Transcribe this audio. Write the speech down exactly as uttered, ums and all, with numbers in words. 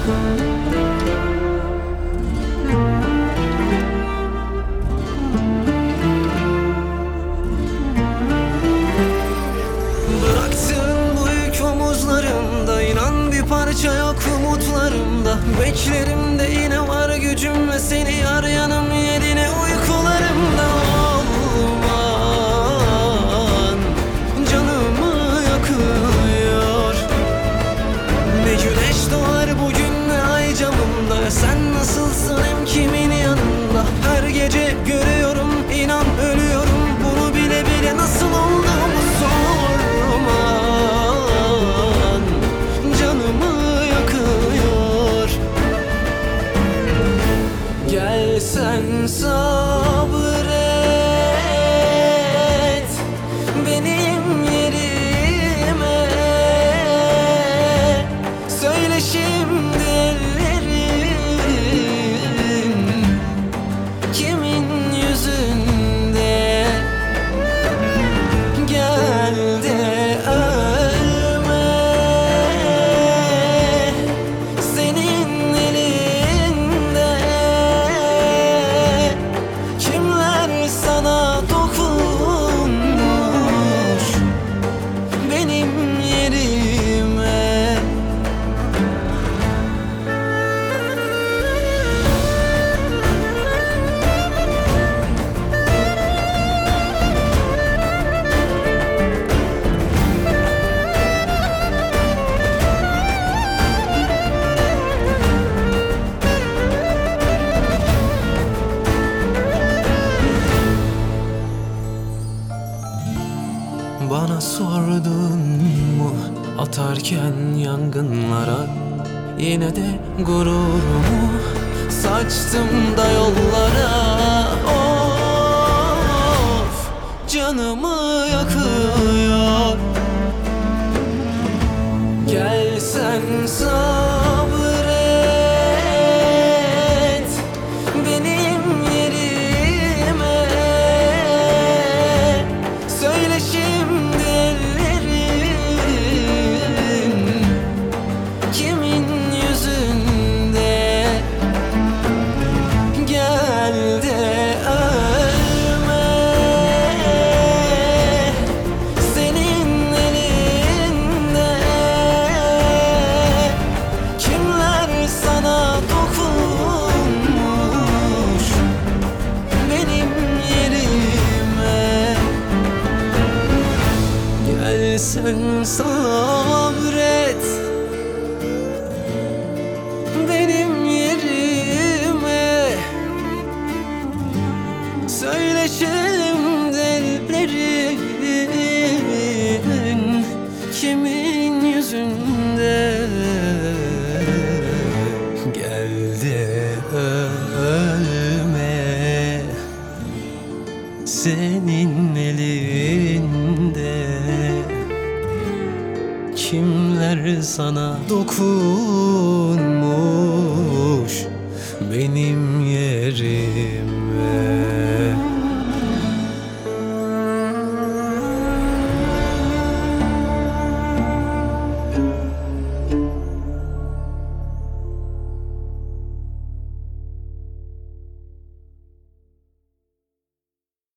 Bıraktığın bu yük omuzlarımda, inan bir parça yok umutlarımda. Beklerim de yine var gücüm ve seni yar yanım yedine uykularımda. Olman canımı yakıyor. Ne güneş doğar bugün ne ay camımda. Sen nasılsın hem kimin yanında? Her gece görüyorum, inan ölüyorum. Bunu bile bile nasıl olduğumu sorman canımı yakıyor. Gel sen sabret benim yerime. Söyle şimdi ellerin kimin yüzünde? Gel de ölme senin elinde. Kimler sana dokunmuş benim yerime? Bana sordun mu atarken yangınlara? Yine de gururumu saçtım da yollara. Of, canımı yakıyor. Gel sen sabret benim yerime. Söyle şimdi ellerin kimin yüzünde? Gel de ölme senin elinde. Kimler sana dokunmuş benim yerime? Gel sen sabret benim yerime. Söyle şimdi ellerin kimin yüzünde? Gel de ölme senin elinde. Kimler sana dokunmuş benim yerim?